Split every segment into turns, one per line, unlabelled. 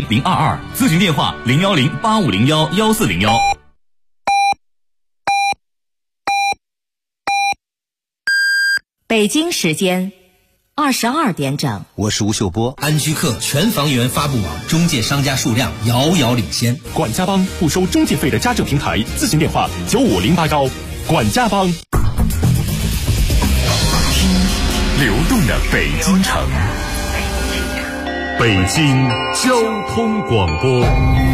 022，咨询电话01085011401。
北京时间22点整，
我是吴秀波。
安居客全房源发布网，中介商家数量遥遥领先。
管家帮不收中介费的家政平台，咨询电话95089。管家帮。
流动的北京城，北京交通广播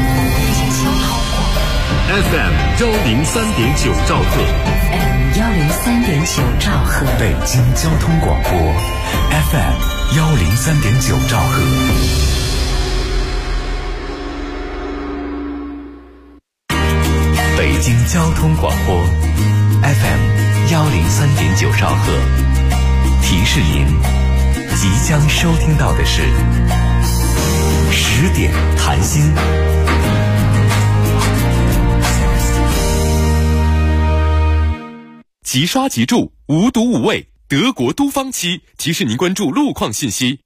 FM 103.9兆赫
103.9兆赫，
北京交通广播 FM 103.9兆赫。北京交通广播 FM 103.9兆赫。提示您，即将收听到的是10点谈心。
即刷即住，无毒无味，德国都方漆提示您关注路况信息。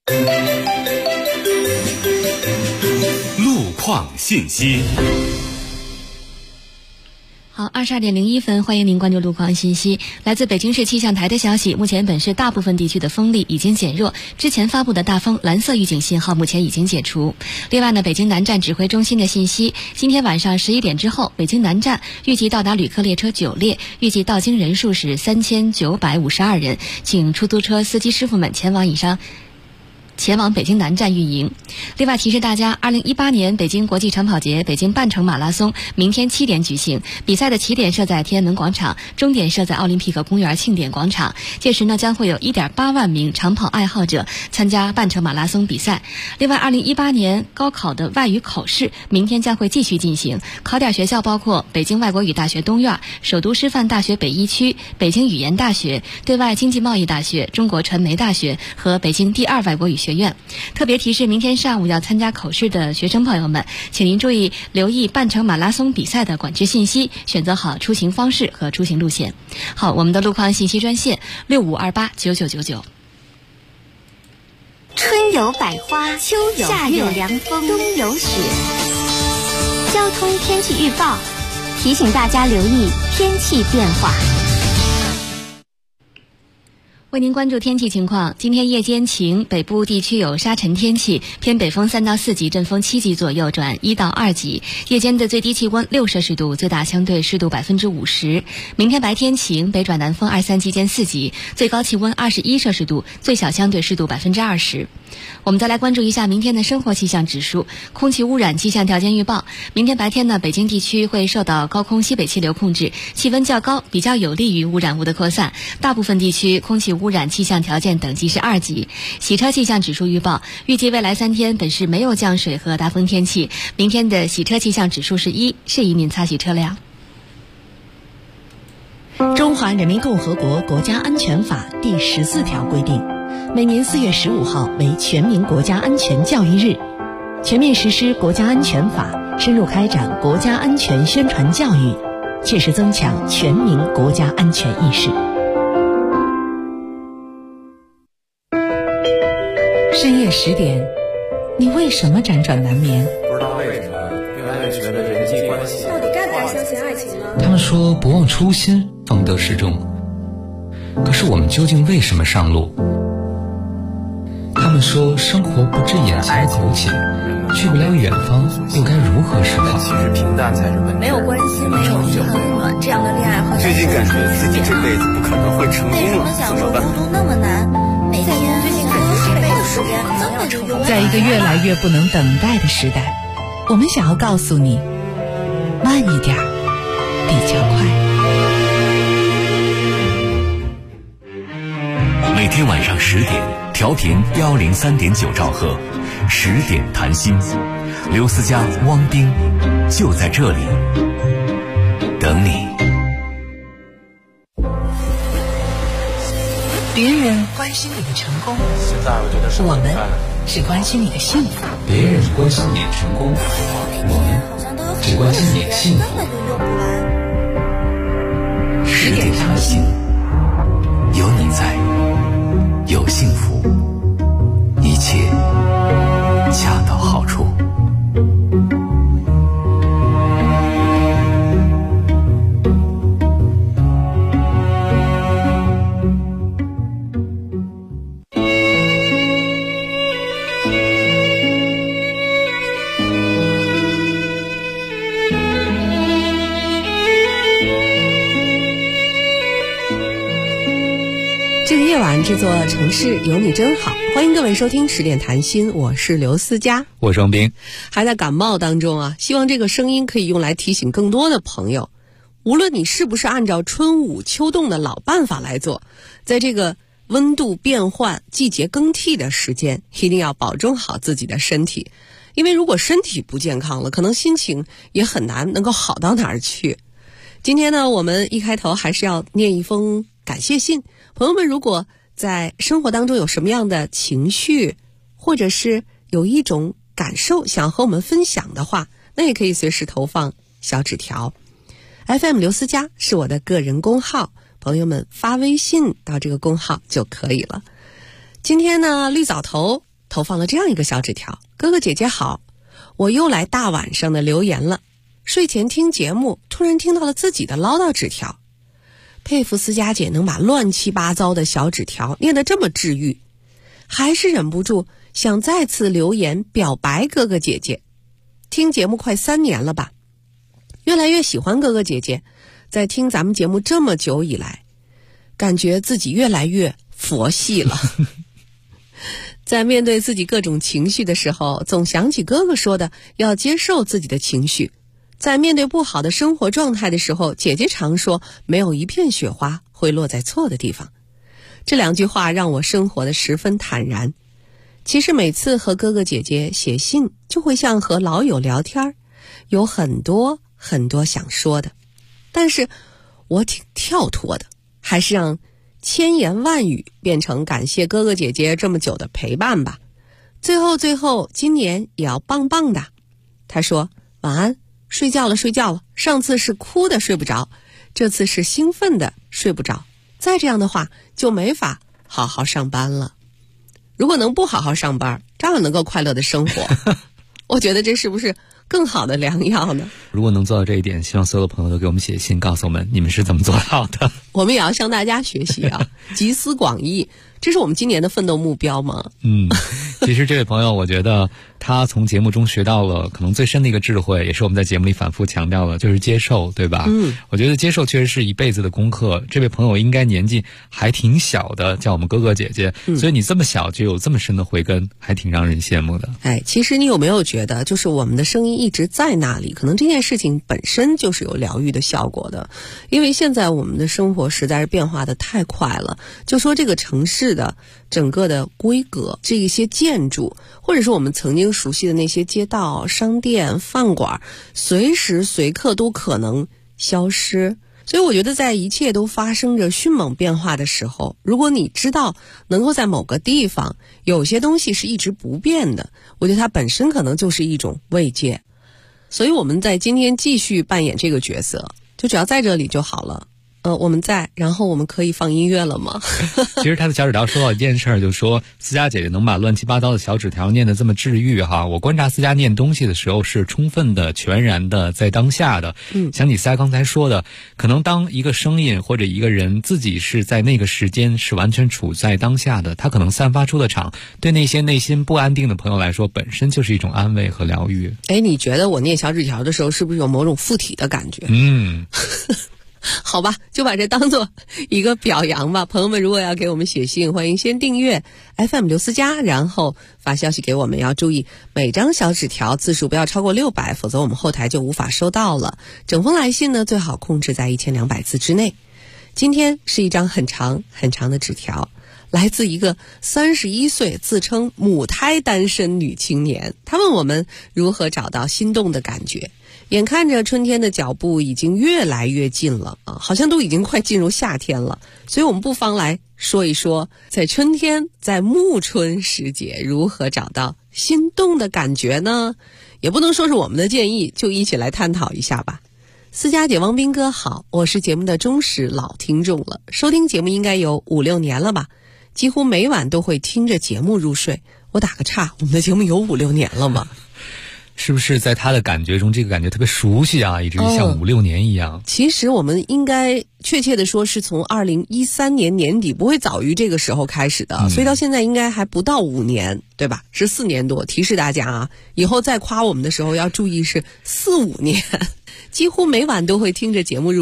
路况信息。
好，22点01分，欢迎您关注路况信息。来自北京市气象台的消息，目前本市大部分地区的风力已经减弱，之前发布的大风蓝色预警信号目前已经解除。另外呢，北京南站指挥中心的信息，今天晚上11点之后，北京南站预计到达旅客列车9列，预计到京人数是3952人，请出租车司机师傅们前往北京南站运营。另外提示大家，2018年北京国际长跑节北京半程马拉松明天7点举行，比赛的起点设在天安门广场，终点设在奥林匹克公园庆典广场。届时呢，将会有1.8万名长跑爱好者参加半程马拉松比赛。另外，2018年高考的外语口试明天将会继续进行，考点学校包括北京外国语大学东院、首都师范大学北一区、北京语言大学、对外经济贸易大学、中国传媒大学和北京第2外国语学院。特别提示，明天上午要参加口试的学生朋友们，请您注意留意半程马拉松比赛的管制信息，选择好出行方式和出行路线。好，我们的路况信息专线65289999。
春有百花，秋有夏有凉风，冬有雪。交通天气预报提醒大家留意天气变化。
为您关注天气情况，今天夜间晴，北部地区有沙尘天气，偏北风3到4级，阵风7级左右转1到2级。夜间的最低气温6摄氏度，最大相对湿度50%。明天白天晴，北转南风2、3级见4级，最高气温21摄氏度，最小相对湿度20%。我们再来关注一下明天的生活气象指数。空气污染气象条件预报，明天白天呢，北京地区会受到高空西北气流控制，气温较高，比较有利于污染物的扩散。大部分地区空气污染气象条件等级是2级。洗车气象指数预报，预计未来3天本市没有降水和大风天气。明天的洗车气象指数是1，适宜您擦洗车辆。
中华人民共和国国家安全法第14条规定，每年4月15号为全民国家安全教育日，全面实施国家安全法，深入开展国家安全宣传教育，切实增强全民国家安全意识。深夜10点，你为什么辗转难眠？
不知道为什么，越来越觉得人际关系
到底该不该相信爱情呢？
他们说不忘初心，方得始终。可是我们究竟为什么上路？他们说生活不止眼前苟且，去不了远方，又该如何是好？
其实平淡才是本质。
没有关心，没有温暖，这样的恋爱和
最近感觉自己这辈子不可能会成功了，怎么办？
孤独那么难，每天最近感觉这辈子时间可能要成功。
在一个越来越不能等待的时代，我们想要告诉你，慢一点，比较快。
每天晚上10点，调频103.9兆赫，10点谈心。刘思佳、汪冰就在这里等你。
别人关心你的成功，
现在我觉得是
我们只关心你的幸福。
别人关心你的成功，我们只关心你的幸福。
10点谈心，有你在，有幸福，一切恰到好处。
夜晚，这座城市有你真好。欢迎各位收听10点谈心，我是刘思佳，
我是王斌。
还在感冒当中啊，希望这个声音可以用来提醒更多的朋友，无论你是不是按照春捂秋冻的老办法来做，在这个温度变换、季节更替的时间，一定要保重好自己的身体。因为如果身体不健康了，可能心情也很难能够好到哪儿去。今天呢，我们一开头还是要念一封感谢信。朋友们，如果在生活当中有什么样的情绪，或者是有一种感受想和我们分享的话，那也可以随时投放小纸条。FM 刘思佳是我的个人公号，朋友们发微信到这个公号就可以了。今天呢，绿藻头投放了这样一个小纸条：哥哥姐姐好，我又来大晚上的留言了。睡前听节目，突然听到了自己的唠叨纸条，佩服思佳姐能把乱七八糟的小纸条念得这么治愈，还是忍不住想再次留言表白哥哥姐姐。听节目快3年了吧，越来越喜欢哥哥姐姐，在听咱们节目这么久以来，感觉自己越来越佛系了。在面对自己各种情绪的时候，总想起哥哥说的要接受自己的情绪。在面对不好的生活状态的时候，姐姐常说没有一片雪花会落在错的地方。这2句话让我生活得十分坦然。其实每次和哥哥姐姐写信，就会像和老友聊天，有很多很多想说的，但是我挺跳脱的，还是让千言万语变成感谢哥哥姐姐这么久的陪伴吧。最后今年也要棒棒的。他说晚安，睡觉了，上次是哭的睡不着，这次是兴奋的睡不着，再这样的话就没法好好上班了。如果能不好好上班，照样能够快乐的生活，我觉得这是不是更好的良药呢？
如果能做到这一点，希望所有的朋友都给我们写信告诉我们你们是怎么做到的。
我们也要向大家学习啊，集思广益，这是我们今年的奋斗目标吗？
其实这位朋友，我觉得他从节目中学到了可能最深的一个智慧，也是我们在节目里反复强调的，就是接受，对吧？我觉得接受确实是一辈子的功课。这位朋友应该年纪还挺小的，叫我们哥哥姐姐，所以你这么小就有这么深的慧根，还挺让人羡慕的。
其实你有没有觉得，就是我们的声音一直在那里，可能这件事情本身就是有疗愈的效果的。因为现在我们的生活实在是变化的太快了，就说这个城市的整个的规格，这一些建筑，或者是我们曾经熟悉的那些街道、商店、饭馆，随时随刻都可能消失。所以我觉得在一切都发生着迅猛变化的时候，如果你知道能够在某个地方有些东西是一直不变的，我觉得它本身可能就是一种慰藉。所以我们在今天继续扮演这个角色，就只要在这里就好了。我们在，然后我们可以放音乐了吗？
其实他的小纸条说到一件事儿，就是说思佳姐姐能把乱七八糟的小纸条念得这么治愈哈。我观察思佳念东西的时候是充分的、全然的在当下的。像你思佳刚才说的，可能当一个声音或者一个人自己是在那个时间是完全处在当下的，他可能散发出的场，对那些内心不安定的朋友来说，本身就是一种安慰和疗愈。
你觉得我念小纸条的时候是不是有某种附体的感觉？好吧，就把这当做一个表扬吧。朋友们如果要给我们写信，欢迎先订阅 FM 刘思佳，然后发消息给我们，要注意每张小纸条字数不要超过600，否则我们后台就无法收到了。整封来信呢，最好控制在1200字之内。今天是一张很长很长的纸条，来自一个31岁自称母胎单身女青年，她问我们如何找到心动的感觉。眼看着春天的脚步已经越来越近了啊，好像都已经快进入夏天了，所以我们不妨来说一说，在春天，在暮春时节，如何找到心动的感觉呢？也不能说是我们的建议，就一起来探讨一下吧。思佳姐、王斌哥好，我是节目的忠实老听众了，收听节目应该有5-6年了吧，几乎每晚都会听着节目入睡。我打个岔，我们的节目有5-6年了吗？
是不是在他的感觉中，这个感觉特别熟悉啊，以至于像5-6年一样？
其实我们应该确切的说是从2013年年底，不会早于这个时候开始的，所以到现在应该还不到5年，对吧？是4年多。提示大家啊，以后再夸我们的时候要注意是4-5年。几乎每晚都会听着节目入睡，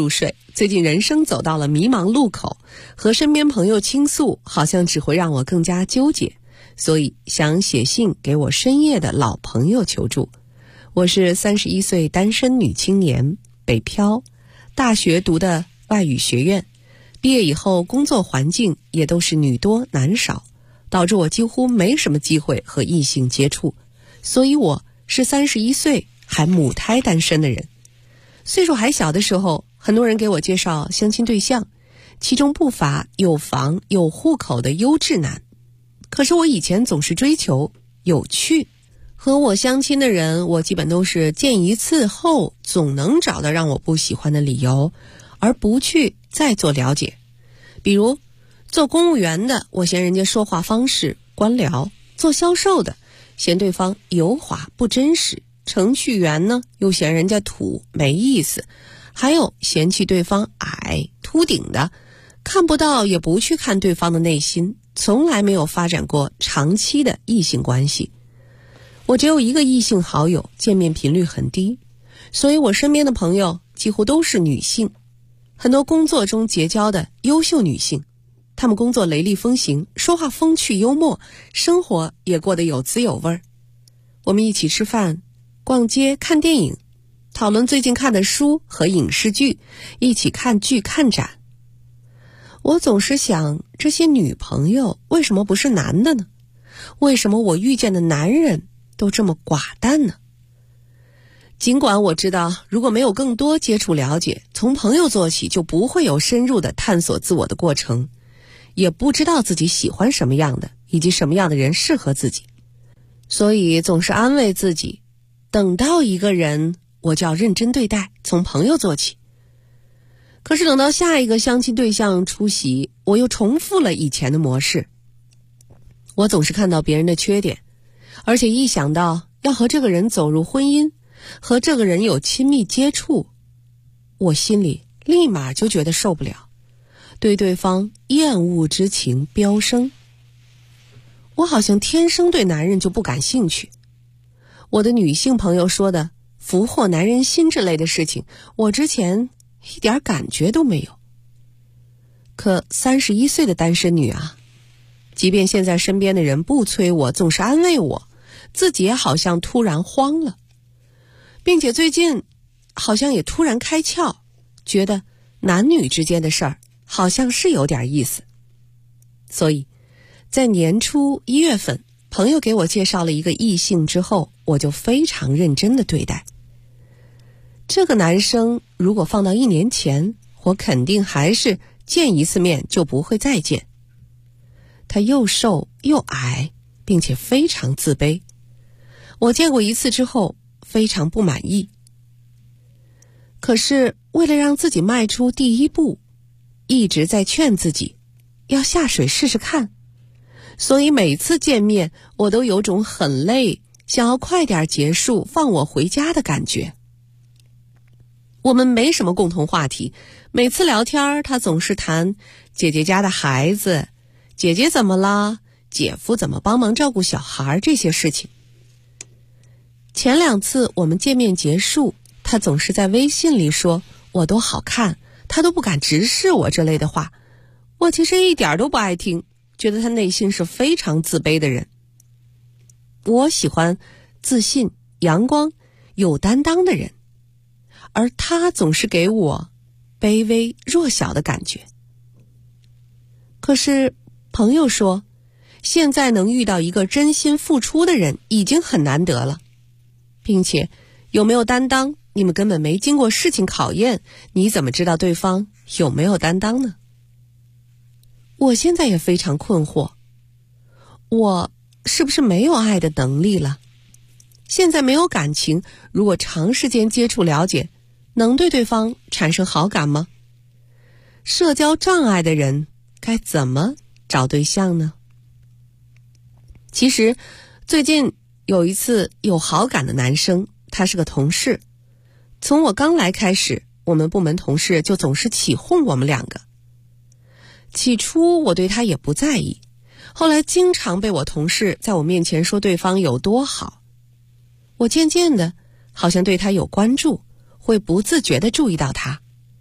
最近人生走到了迷茫路口，和身边朋友倾诉好像只会让我更加纠结，所以想写信给我深夜的老朋友求助。我是31岁单身女青年，北漂，大学读的外语学院，毕业以后工作环境也都是女多男少，导致我几乎没什么机会和异性接触，所以我是31岁还母胎单身的人。岁数还小的时候，很多人给我介绍相亲对象，其中不乏有房有户口的优质男。可是我以前总是追求有趣，和我相亲的人，我基本都是见一次后总能找到让我不喜欢的理由，而不去再做了解。比如做公务员的，我嫌人家说话方式官僚；做销售的，嫌对方油滑不真实；程序员呢，又嫌人家土没意思；还有嫌弃对方矮秃顶的，看不到也不去看对方的内心，从来没有发展过长期的异性关系。我只有一个异性好友，见面频率很低，所以我身边的朋友几乎都是女性，很多工作中结交的优秀女性，她们工作雷厉风行，说话风趣幽默，生活也过得有滋有味。我们一起吃饭、逛街、看电影，讨论最近看的书和影视剧，一起看剧看展。我总是想，这些女朋友为什么不是男的呢？为什么我遇见的男人都这么寡淡呢？尽管我知道，如果没有更多接触了解，从朋友做起就不会有深入的探索自我的过程，也不知道自己喜欢什么样的，以及什么样的人适合自己，所以总是安慰自己，等到一个人，我就要认真对待，从朋友做起。可是等到下一个相亲对象出席，我又重复了以前的模式。我总是看到别人的缺点，而且一想到要和这个人走入婚姻，和这个人有亲密接触，我心里立马就觉得受不了，对对方厌恶之情飙升。我好像天生对男人就不感兴趣。我的女性朋友说的俘获男人心之类的事情，我之前一点感觉都没有。可31岁的单身女啊，即便现在身边的人不催我，总是安慰我，自己也好像突然慌了，并且最近好像也突然开窍，觉得男女之间的事儿好像是有点意思。所以在年初1月份，朋友给我介绍了一个异性之后，我就非常认真的对待。这个男生如果放到1年前，我肯定还是见一次面就不会再见。他又瘦又矮，并且非常自卑。我见过一次之后非常不满意。可是为了让自己迈出第一步，一直在劝自己要下水试试看，所以每次见面我都有种很累，想要快点结束放我回家的感觉。我们没什么共同话题，每次聊天他总是谈姐姐家的孩子，姐姐怎么啦，姐夫怎么帮忙照顾小孩这些事情。前2次我们见面结束，他总是在微信里说我多好看，他都不敢直视我这类的话。我其实一点都不爱听，觉得他内心是非常自卑的人。我喜欢自信、阳光、有担当的人，而他总是给我卑微弱小的感觉。可是朋友说，现在能遇到一个真心付出的人已经很难得了，并且有没有担当，你们根本没经过事情考验，你怎么知道对方有没有担当呢？我现在也非常困惑，我是不是没有爱的能力了？现在没有感情，如果长时间接触了解，能对对方产生好感吗？社交障碍的人该怎么找对象呢？其实最近有一次有好感的男生，他是个同事。从我刚来开始，我们部门同事就总是起哄我们2个。起初我对他也不在意，后来经常被我同事在我面前说对方有多好，我渐渐的好像对他有关注，会不自觉地注意到他。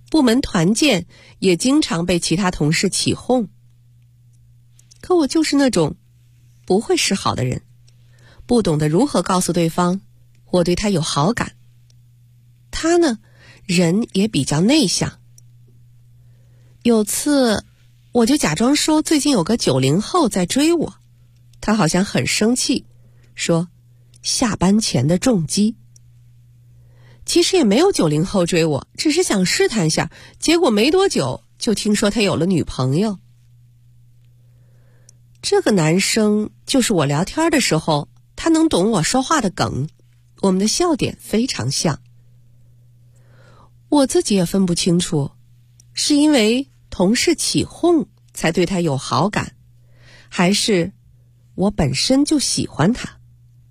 部门团建也经常被其他同事起哄。可我就是那种不会示好的人，不懂得如何告诉对方我对他有好感。他呢，人也比较内向。有次我就假装说最近有个90后在追我，他好像很生气，说下班前的重击。其实也没有90后追我，只是想试探下，结果没多久就听说他有了女朋友。这个男生就是我聊天的时候，他能懂我说话的梗，我们的笑点非常像。我自己也分不清楚，是因为同事起哄才对他有好感，还是我本身就喜欢他。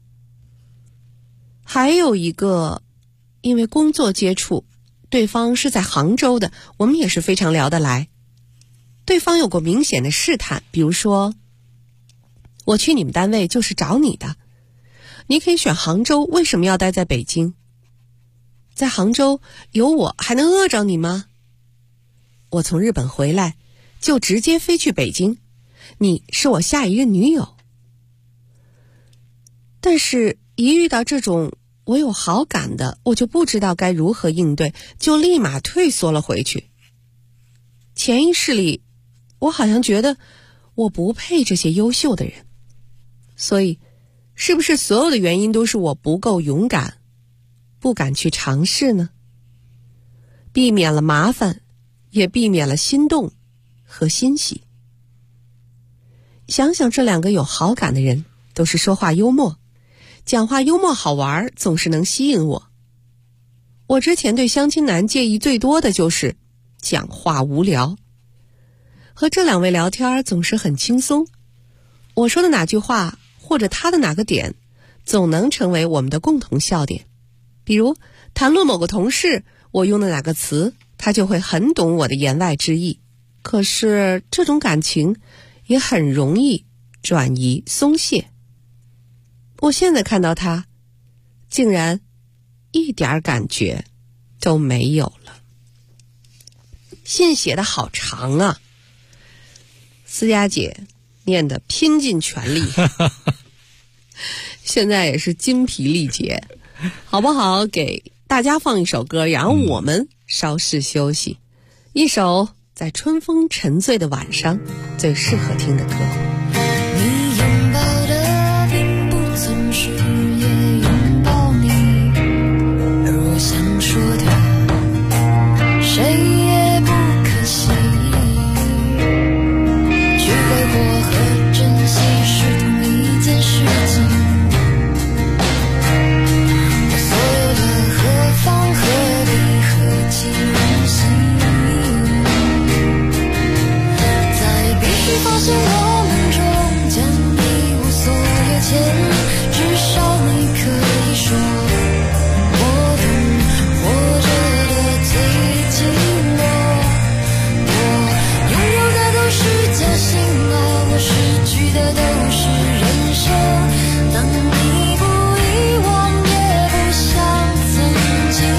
还有一个，因为工作接触，对方是在杭州的，我们也是非常聊得来。对方有过明显的试探，比如说，我去你们单位就是找你的，你可以选杭州，为什么要待在北京？在杭州有我还能饿着你吗？我从日本回来就直接飞去北京，你是我下一任女友。但是一遇到这种我有好感的，我就不知道该如何应对，就立马退缩了回去。潜意识里我好像觉得我不配这些优秀的人，所以是不是所有的原因都是我不够勇敢，不敢去尝试呢？避免了麻烦，也避免了心动和欣喜。想想这两个有好感的人，都是说话幽默，讲话幽默好玩，总是能吸引我。我之前对相亲男介意最多的就是讲话无聊，和这两位聊天总是很轻松，我说的哪句话或者他的哪个点总能成为我们的共同笑点。比如谈论某个同事，我用的哪个词，他就会很懂我的言外之意。可是这种感情也很容易转移松懈。我现在看到他，竟然一点感觉都没有了。信写的好长啊，思佳姐念得拼尽全力现在也是筋疲力竭，好不好？给大家放一首歌，然后我们稍事休息。一首在春风沉醉的晚上最适合听的歌。
你拥抱的并不曾是也拥抱你，而我想说的谁也不可惜，去挥霍和珍惜是同一件事情。发现我们中间一无所有前，至少你可以说我懂活着的最寂寞。我拥有的都是假心啊，我失去的都是人生。当你不遗忘，也不像曾经，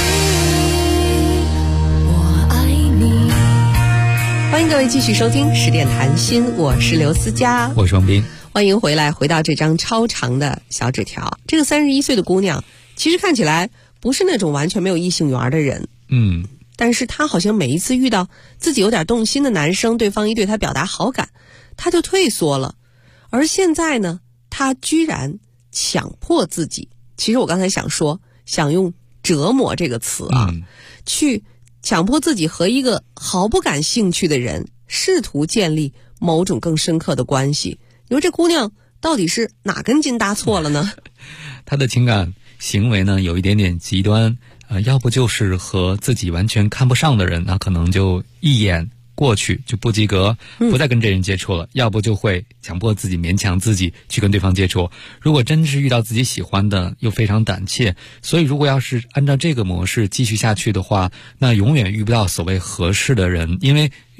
我爱你。
欢迎各位继续收听10点谈心，我是刘思佳，
我是王斌。
欢迎回来，回到这张超长的小纸条。这个31岁的姑娘其实看起来不是那种完全没有异性缘的人，但是她好像每一次遇到自己有点动心的男生，对方一对她表达好感，她就退缩了。而现在呢，她居然强迫自己，其实我刚才想用折磨这个词啊，去强迫自己和一个毫不感兴趣的人试图建立某种更深刻的关系。你说这姑娘到底是哪根筋搭错了呢？
她的情感行为呢有一点点极端，要不就是和自己完全看不上的人，那可能就一眼过去就不及格，不再跟这人接触了，要不就会强迫自己勉强自己去跟对方接触。如果真是遇到自己喜欢的，又非常胆怯，所以如果要是按照这个模式继续下去的话，那永远遇不到所谓合适的人，因为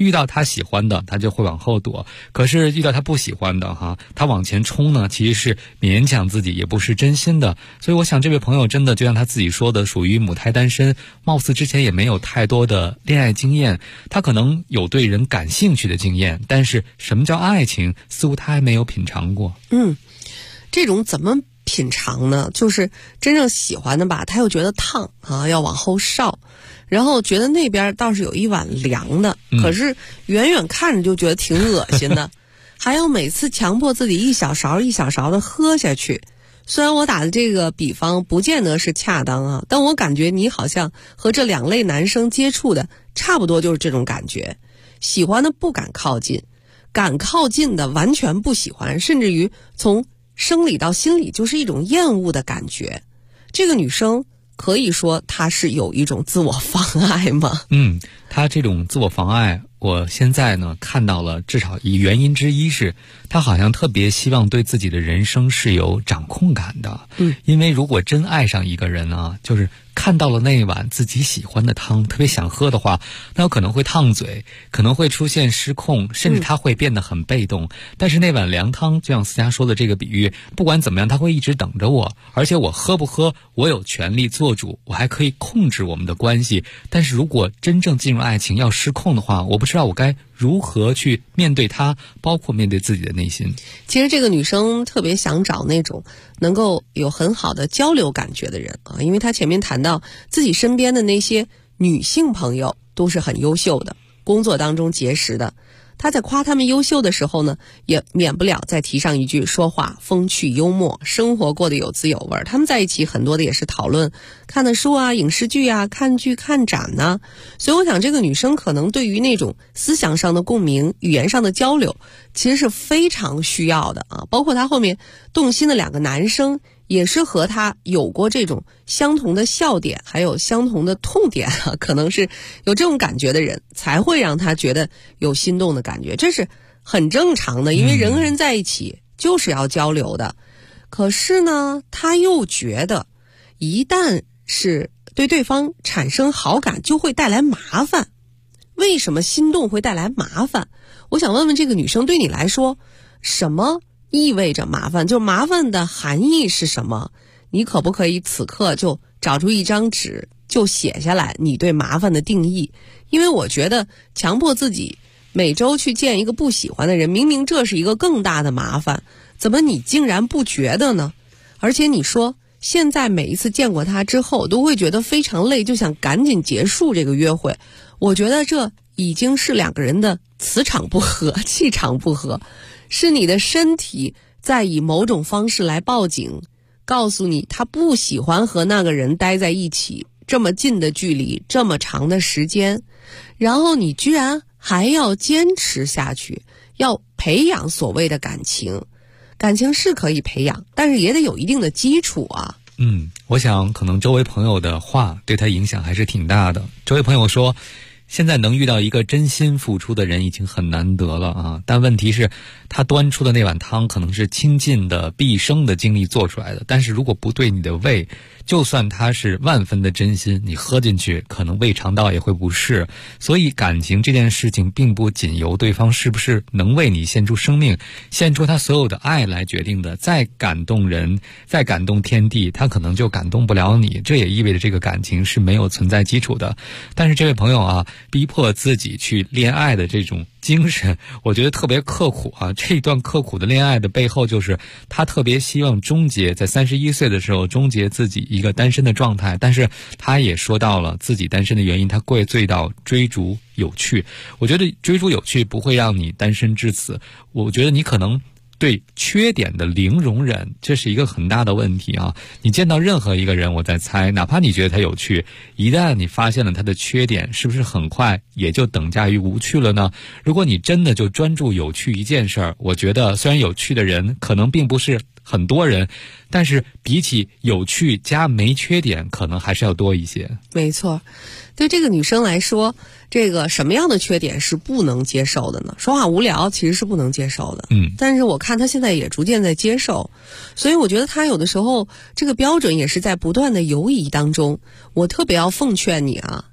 遇到他喜欢的他就会往后躲，可是遇到他不喜欢的他往前冲呢，其实是勉强自己，也不是真心的。所以我想这位朋友真的就像他自己说的，属于母胎单身，貌似之前也没有太多的恋爱经验，他可能有对人感兴趣的经验，但是什么叫爱情似乎他还没有品尝过。
这种怎么品尝呢？就是真正喜欢的吧，他又觉得烫要往后烧，然后觉得那边倒是有一碗凉的，可是远远看着就觉得挺恶心的还要每次强迫自己一小勺一小勺的喝下去。虽然我打的这个比方不见得是恰当但我感觉你好像和这两类男生接触的差不多，就是这种感觉。喜欢的不敢靠近，敢靠近的完全不喜欢，甚至于从生理到心理就是一种厌恶的感觉。这个女生可以说她是有一种自我妨碍吗？
她这种自我妨碍，我现在呢看到了至少一原因之一是，她好像特别希望对自己的人生是有掌控感的。因为如果真爱上一个人就是看到了那一碗自己喜欢的汤，特别想喝的话，那有可能会烫嘴，可能会出现失控，甚至他会变得很被动。但是那碗凉汤，就像思佳说的这个比喻，不管怎么样他会一直等着我，而且我喝不喝我有权利做主，我还可以控制我们的关系。但是如果真正进入爱情要失控的话，我不知道我该如何去面对他，包括面对自己的内心。
其实这个女生特别想找那种能够有很好的交流感觉的人因为她前面谈到自己身边的那些女性朋友都是很优秀的，工作当中结识的。她在夸他们优秀的时候呢，也免不了再提上一句说话风趣幽默，生活过得有滋有味。他们在一起很多的也是讨论看的书影视剧看剧看展所以我想这个女生可能对于那种思想上的共鸣，语言上的交流其实是非常需要的包括她后面动心的两个男生也是和他有过这种相同的笑点，还有相同的痛点可能是有这种感觉的人才会让他觉得有心动的感觉，这是很正常的，因为人和人在一起就是要交流的。可是呢，他又觉得一旦是对对方产生好感就会带来麻烦。为什么心动会带来麻烦？我想问问这个女生，对你来说什么意味着麻烦？就麻烦的含义是什么？你可不可以此刻就找出一张纸就写下来你对麻烦的定义？因为我觉得强迫自己每周去见一个不喜欢的人，明明这是一个更大的麻烦，怎么你竟然不觉得呢？而且你说现在每一次见过他之后都会觉得非常累，就想赶紧结束这个约会。我觉得这已经是两个人的磁场不合，气场不合，是你的身体在以某种方式来报警，告诉你他不喜欢和那个人待在一起，这么近的距离，这么长的时间，然后你居然还要坚持下去，要培养所谓的感情。感情是可以培养，但是也得有一定的基础
我想可能周围朋友的话对他影响还是挺大的。周围朋友说，现在能遇到一个真心付出的人已经很难得了但问题是他端出的那碗汤可能是倾尽的毕生的精力做出来的，但是如果不对你的胃，就算他是万分的真心，你喝进去可能胃肠道也会不适。所以感情这件事情并不仅由对方是不是能为你献出生命，献出他所有的爱来决定的。再感动人，再感动天地，他可能就感动不了你，这也意味着这个感情是没有存在基础的。但是这位朋友逼迫自己去恋爱的这种精神，我觉得特别刻苦这一段刻苦的恋爱的背后，就是他特别希望终结在31岁的时候终结自己一个单身的状态。但是他也说到了自己单身的原因，他跪醉到追逐有趣。我觉得追逐有趣不会让你单身至此，我觉得你可能对缺点的零容忍，这是一个很大的问题你见到任何一个人，我在猜，哪怕你觉得他有趣，一旦你发现了他的缺点，是不是很快也就等价于无趣了呢？如果你真的就专注有趣一件事儿，我觉得虽然有趣的人可能并不是很多人，但是比起有趣加没缺点，可能还是要多一些。
没错，对这个女生来说，这个什么样的缺点是不能接受的呢？说话无聊其实是不能接受的。但是我看她现在也逐渐在接受，所以我觉得她有的时候这个标准也是在不断的游移当中。我特别要奉劝你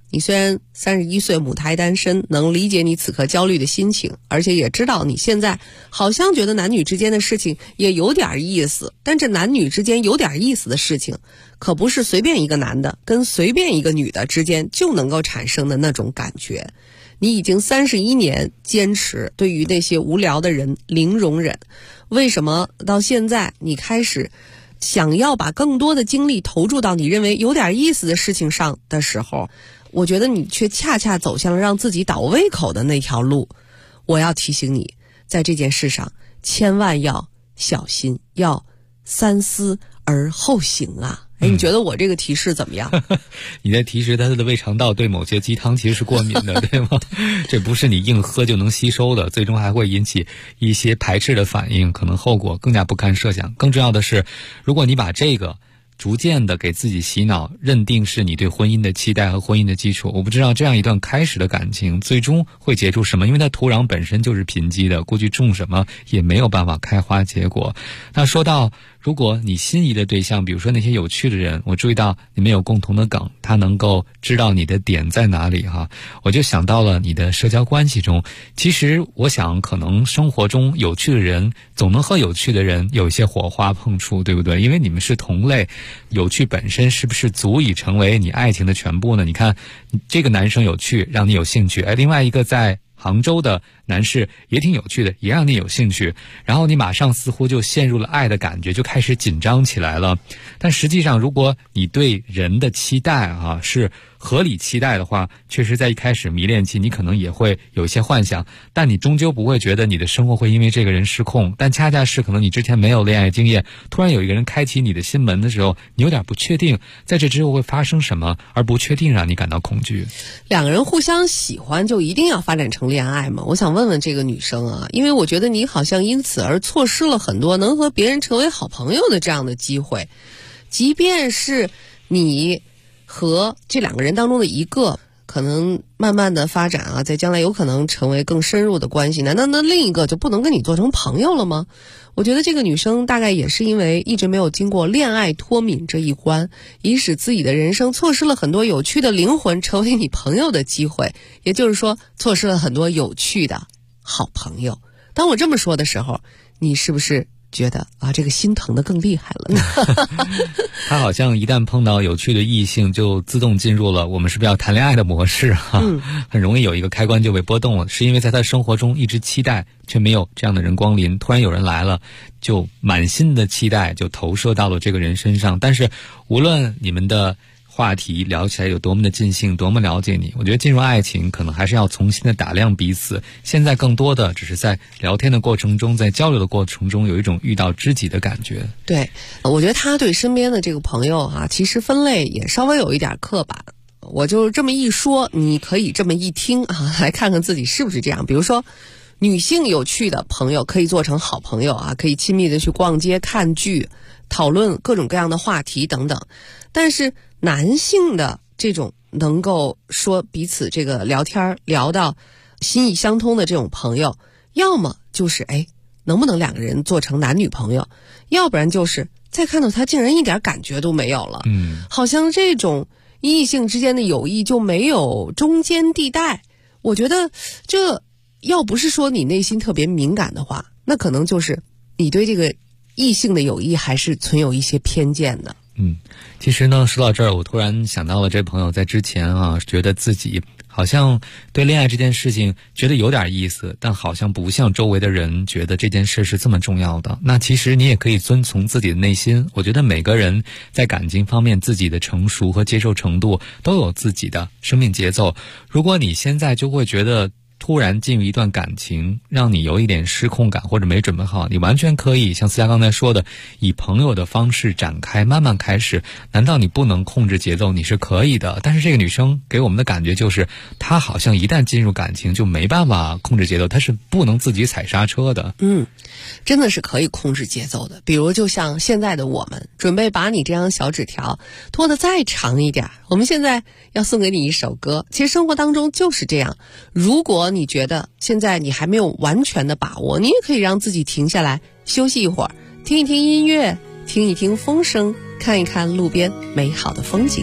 你虽然31岁母胎单身，能理解你此刻焦虑的心情，而且也知道你现在好像觉得男女之间的事情也有点意思，但这男女之间有点意思的事情，可不是随便一个男的跟随便一个女的之间就能够产生的那种感觉。你已经31年坚持对于那些无聊的人零容忍，为什么到现在你开始想要把更多的精力投注到你认为有点意思的事情上的时候，我觉得你却恰恰走向了让自己倒胃口的那条路。我要提醒你，在这件事上千万要小心，要三思而后行啊。你觉得我这个提示怎么样？
你在提示他的胃肠道对某些鸡汤其实是过敏的，对吗？这不是你硬喝就能吸收的，最终还会引起一些排斥的反应，可能后果更加不堪设想。更重要的是，如果你把这个逐渐的给自己洗脑，认定是你对婚姻的期待和婚姻的基础，我不知道这样一段开始的感情最终会结出什么，因为它土壤本身就是贫瘠的，过去种什么也没有办法开花结果。那说到如果你心仪的对象，比如说那些有趣的人，我注意到你们有共同的梗，他能够知道你的点在哪里哈，我就想到了你的社交关系中，其实我想可能生活中有趣的人总能和有趣的人有一些火花碰触，对不对？因为你们是同类，有趣本身是不是足以成为你爱情的全部呢？你看这个男生有趣让你有兴趣，另外一个在杭州的男士也挺有趣的，也让你有兴趣，然后你马上似乎就陷入了爱的感觉，就开始紧张起来了。但实际上如果你对人的期待是合理期待的话，确实在一开始迷恋期你可能也会有一些幻想，但你终究不会觉得你的生活会因为这个人失控。但恰恰是可能你之前没有恋爱经验，突然有一个人开启你的心门的时候，你有点不确定在这之后会发生什么，而不确定让你感到恐惧。
两个人互相喜欢就一定要发展成恋爱吗？我想问问这个女生啊，因为我觉得你好像因此而错失了很多能和别人成为好朋友的这样的机会。即便是你和这两个人当中的一个可能慢慢的发展啊，在将来有可能成为更深入的关系，难道那另一个就不能跟你做成朋友了吗？我觉得这个女生大概也是因为一直没有经过恋爱脱敏这一关，以使自己的人生错失了很多有趣的灵魂成为你朋友的机会，也就是说错失了很多有趣的好朋友。当我这么说的时候，你是不是觉得这个心疼的更厉害了呢？
他好像一旦碰到有趣的异性就自动进入了我们是不是要谈恋爱的模式很容易有一个开关就被波动了，是因为在他生活中一直期待却没有这样的人光临，突然有人来了，就满心的期待就投射到了这个人身上。但是无论你们的话题聊起来有多么的尽兴，多么了解你，我觉得进入爱情可能还是要重新的打量彼此。现在更多的只是在聊天的过程中，在交流的过程中有一种遇到知己的感觉。
对，我觉得他对身边的这个朋友其实分类也稍微有一点刻板。我就这么一说，你可以这么一听来看看自己是不是这样。比如说女性有趣的朋友可以做成好朋友可以亲密的去逛街看剧，讨论各种各样的话题等等。但是男性的这种能够说彼此这个聊天聊到心意相通的这种朋友，要么就是能不能两个人做成男女朋友，要不然就是再看到他竟然一点感觉都没有了。好像这种异性之间的友谊就没有中间地带。我觉得这要不是说你内心特别敏感的话，那可能就是你对这个异性的友谊还是存有一些偏见的。
其实呢，说到这儿，我突然想到了这朋友在之前觉得自己好像对恋爱这件事情觉得有点意思，但好像不像周围的人觉得这件事是这么重要的。那其实你也可以遵从自己的内心，我觉得每个人在感情方面自己的成熟和接受程度都有自己的生命节奏。如果你现在就会觉得突然进入一段感情让你有一点失控感或者没准备好，你完全可以像思佳刚才说的，以朋友的方式展开，慢慢开始。难道你不能控制节奏？你是可以的。但是这个女生给我们的感觉就是她好像一旦进入感情就没办法控制节奏，她是不能自己踩刹车的。
真的是可以控制节奏的。比如就像现在的我们准备把你这张小纸条拖得再长一点，我们现在要送给你一首歌。其实生活当中就是这样，如果你觉得现在你还没有完全的把握，你也可以让自己停下来休息一会儿，听一听音乐，听一听风声，看一看路边美好的风景。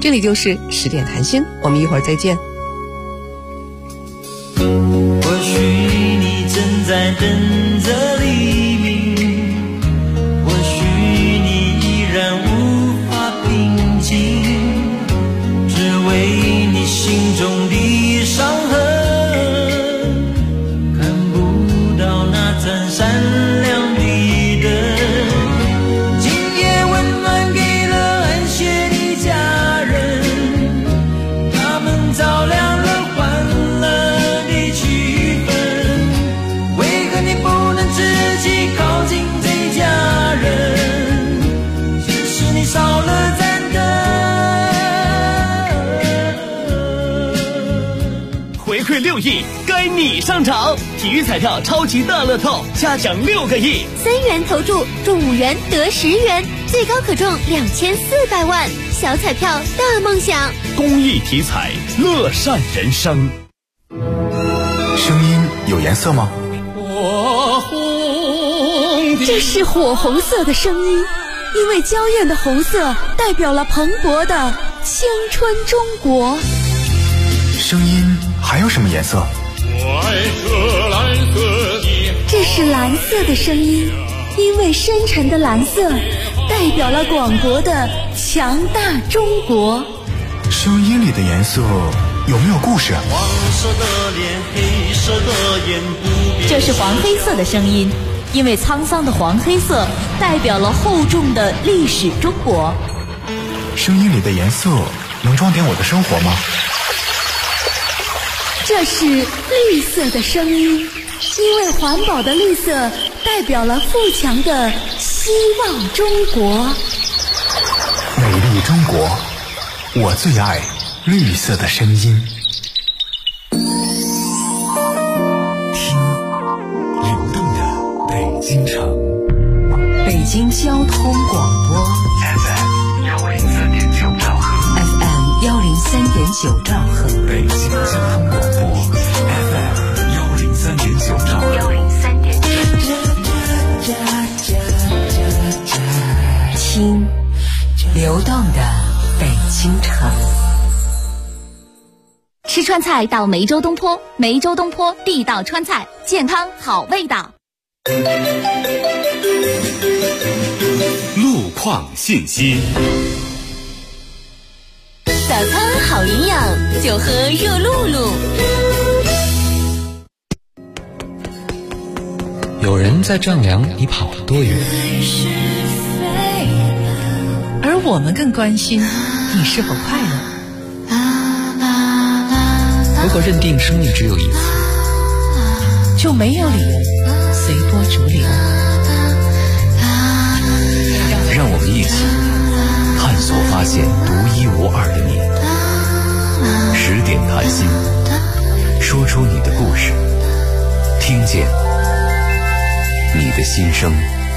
这里就是10点谈心，我们一会儿再见。
或许你正在等着黎明，或许你依然无法平静，只为你心中的伤痕看不到那盏闪亮的灯。今夜温暖给了安歇的家人，他们照亮了欢乐的气氛。为何你不能自己靠近这家人？只是你少了盏灯。
回馈6亿，该你上场！体育彩票超级大乐透，嘉奖6个亿
，3元投注中5元得10元，最高可中2400万，小彩票大梦想。
公益体彩，乐善人生。
声音有颜色吗？
这是火红色的声音，因为娇艳的红色代表了蓬勃的青春中国。
声音还有什么颜色？
我爱这蓝色的。
这是蓝色的声音，因为深沉的蓝色代表了广博的强大中国。
声音里的颜色有没有故事？
黄色的脸，黑色的眼，不变。
这是黄黑色的声音，因为沧桑的黄黑色代表了厚重的历史中国。
声音里的颜色能装点我的生活吗？
这是绿色的声音，因为环保的绿色代表了富强的希望中国。
美丽中国，我最爱绿色的声音。
听流动的北京城，
北京交通广播
FM 103.9兆赫
FM 103.9兆赫，
北京交通广播 FM 103.9兆赫
听流动的北京城。
吃川菜到梅州东坡，梅州东坡地道川菜，健康好味道。
路况信息。
早餐好营养，就喝热露露。
有人在丈量你跑了多远，
而我们更关心你是否快乐。
如果认定生命只有一次，
就没有理由随波逐流。
让我们一起探索发现独一无二的你。10点谈心，说出你的故事，听见你的心声。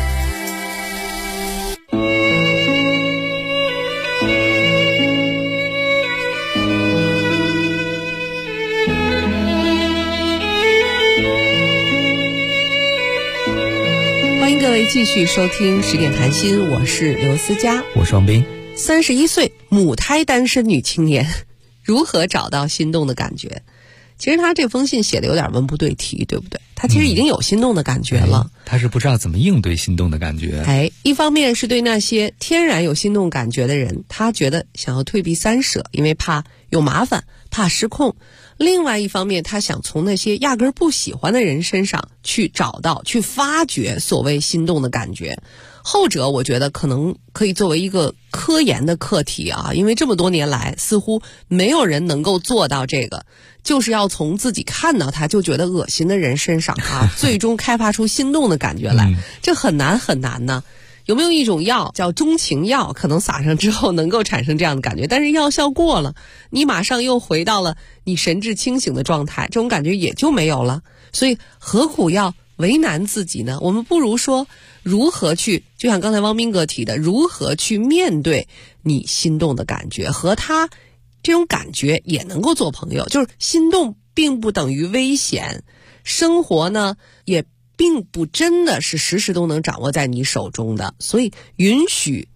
欢迎各位继续收听10点谈心，我是刘思佳，
我是王斌。
31岁母胎单身女青年，如何找到心动的感觉？其实他这封信写的有点文不对题，对不对？他其实已经有心动的感觉了，
他是不知道怎么应对心动的感觉。
一方面是对那些天然有心动感觉的人，他觉得想要退避三舍，因为怕有麻烦，怕失控。另外一方面，他想从那些压根儿不喜欢的人身上去找到、去发掘所谓心动的感觉。后者我觉得可能可以作为一个科研的课题啊，因为这么多年来似乎没有人能够做到这个，就是要从自己看到他就觉得恶心的人身上啊，最终开发出心动的感觉来，这很难很难呢。有没有一种药叫钟情药，可能撒上之后能够产生这样的感觉，但是药效过了，你马上又回到了你神志清醒的状态，这种感觉也就没有了。所以何苦要为难自己呢？我们不如说如何去，就像刚才汪斌哥提的，如何去面对你心动的感觉，和他这种感觉也能够做朋友。就是心动并不等于危险，生活呢也并不真的是时时都能掌握在你手中的，所以允许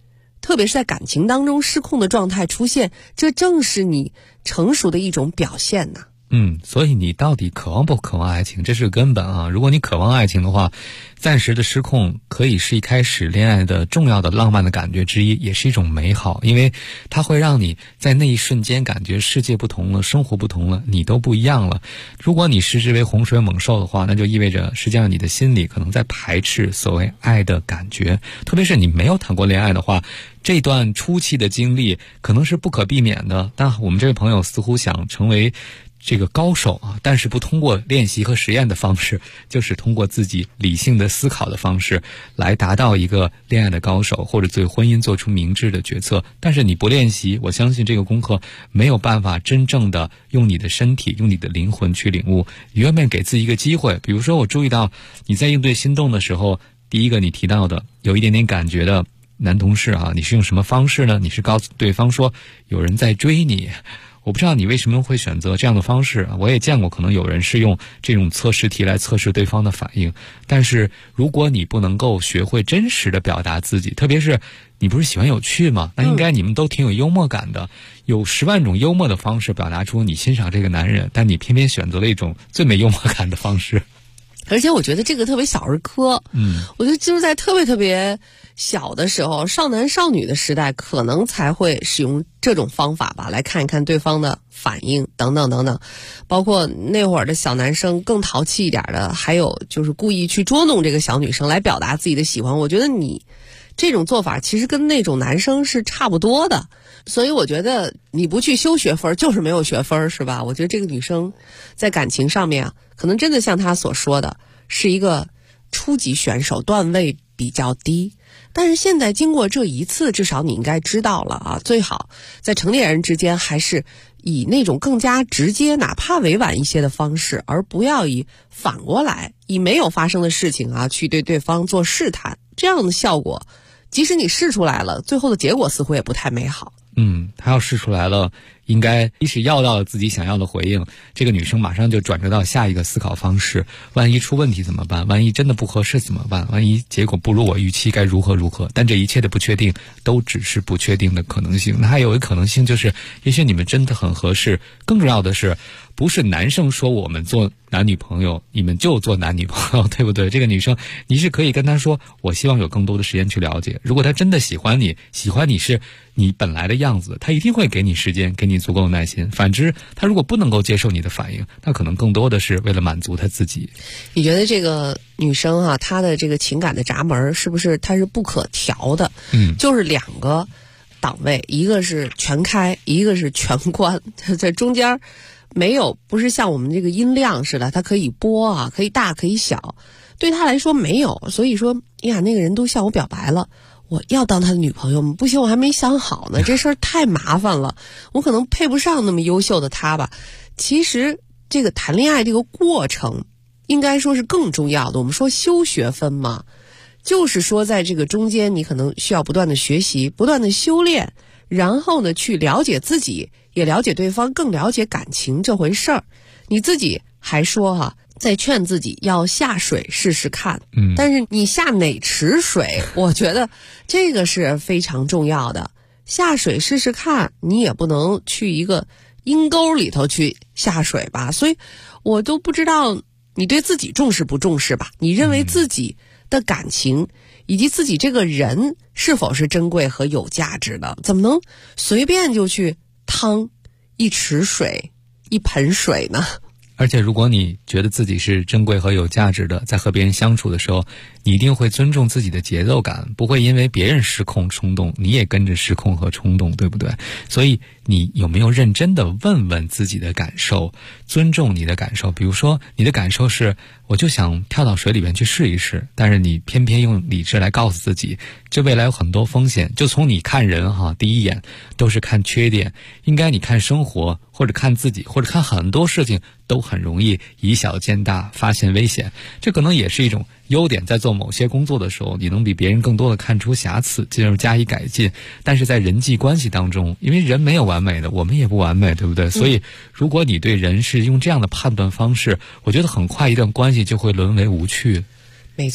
特别是在感情当中失控的状态出现，这正是你成熟的一种表现呢。
所以你到底渴望不渴望爱情，这是根本啊。如果你渴望爱情的话，暂时的失控可以是一开始恋爱的重要的浪漫的感觉之一，也是一种美好，因为它会让你在那一瞬间感觉世界不同了，生活不同了，你都不一样了。如果你视之为洪水猛兽的话，那就意味着实际上你的心里可能在排斥所谓爱的感觉，特别是你没有谈过恋爱的话，这段初期的经历可能是不可避免的。但我们这位朋友似乎想成为这个高手啊，但是不通过练习和实验的方式，就是通过自己理性的思考的方式来达到一个恋爱的高手，或者对婚姻做出明智的决策。但是你不练习，我相信这个功课没有办法真正的用你的身体用你的灵魂去领悟。你愿不愿意给自己一个机会？比如说我注意到你在应对心动的时候，第一个你提到的有一点点感觉的男同事啊，你是用什么方式呢？你是告诉对方说有人在追你，我不知道你为什么会选择这样的方式，我也见过可能有人是用这种测试题来测试对方的反应。但是如果你不能够学会真实的表达自己，特别是你不是喜欢有趣吗？那应该你们都挺有幽默感的，有10万种幽默的方式表达出你欣赏这个男人，但你偏偏选择了一种最没幽默感的方式。
而且我觉得这个特别小儿科，我觉得就是在特别特别小的时候，少男少女的时代，可能才会使用这种方法吧，来看一看对方的反应等等等等。包括那会儿的小男生更淘气一点的，还有就是故意去捉弄这个小女生来表达自己的喜欢。我觉得你这种做法其实跟那种男生是差不多的，所以我觉得你不去修学分就是没有学分，是吧？我觉得这个女生在感情上面啊，可能真的像她所说的是一个初级选手，段位比较低。但是现在经过这一次，至少你应该知道了啊，最好在成年人之间还是以那种更加直接哪怕委婉一些的方式，而不要以反过来以没有发生的事情啊去对对方做试探，这样的效果即使你试出来了，最后的结果似乎也不太美好。
他要试出来了，应该即使要到了自己想要的回应，这个女生马上就转折到下一个思考方式，万一出问题怎么办？万一真的不合适怎么办？万一结果不如我预期该如何如何？但这一切的不确定都只是不确定的可能性。那还有一个可能性就是，也许你们真的很合适，更重要的是不是男生说我们做男女朋友，你们就做男女朋友，对不对？这个女生你是可以跟她说，我希望有更多的时间去了解。如果她真的喜欢你，喜欢你是你本来的样子，她一定会给你时间，给你足够的耐心。反之，她如果不能够接受你的反应，那可能更多的是为了满足她自己。
你觉得这个女生啊，她的这个情感的闸门是不是她是不可调的？就是2个档位，一个是全开，一个是全关，在中间没有，不是像我们这个音量似的，它可以播啊，可以大可以小，对他来说没有。所以说呀，那个人都向我表白了，我要当他的女朋友吗？不行，我还没想好呢，这事儿太麻烦了，我可能配不上那么优秀的他吧。其实这个谈恋爱这个过程应该说是更重要的。我们说修学分嘛，就是说在这个中间你可能需要不断的学习，不断的修炼，然后呢去了解自己，也了解对方，更了解感情这回事儿。你自己还说在劝自己要下水试试看，但是你下哪池水，我觉得这个是非常重要的。下水试试看，你也不能去一个阴沟里头去下水吧。所以我都不知道你对自己重视不重视吧？你认为自己的感情以及自己这个人是否是珍贵和有价值的？怎么能随便就去趟一池水一盆水呢？
而且如果你觉得自己是珍贵和有价值的，在和别人相处的时候，你一定会尊重自己的节奏感，不会因为别人失控冲动，你也跟着失控和冲动，对不对？所以你有没有认真的问问自己的感受，尊重你的感受？比如说你的感受是我就想跳到水里面去试一试，但是你偏偏用理智来告诉自己这未来有很多风险。就从你看人第一眼都是看缺点，应该你看生活或者看自己或者看很多事情都很容易以小见大，发现危险。这可能也是一种优点，在做某些工作的时候，你能比别人更多的看出瑕疵，进而加以改进。但是在人际关系当中，因为人没有完美的，我们也不完美，对不对？所以如果你对人是用这样的判断方式，我觉得很快一段关系就会沦为无趣。
没错，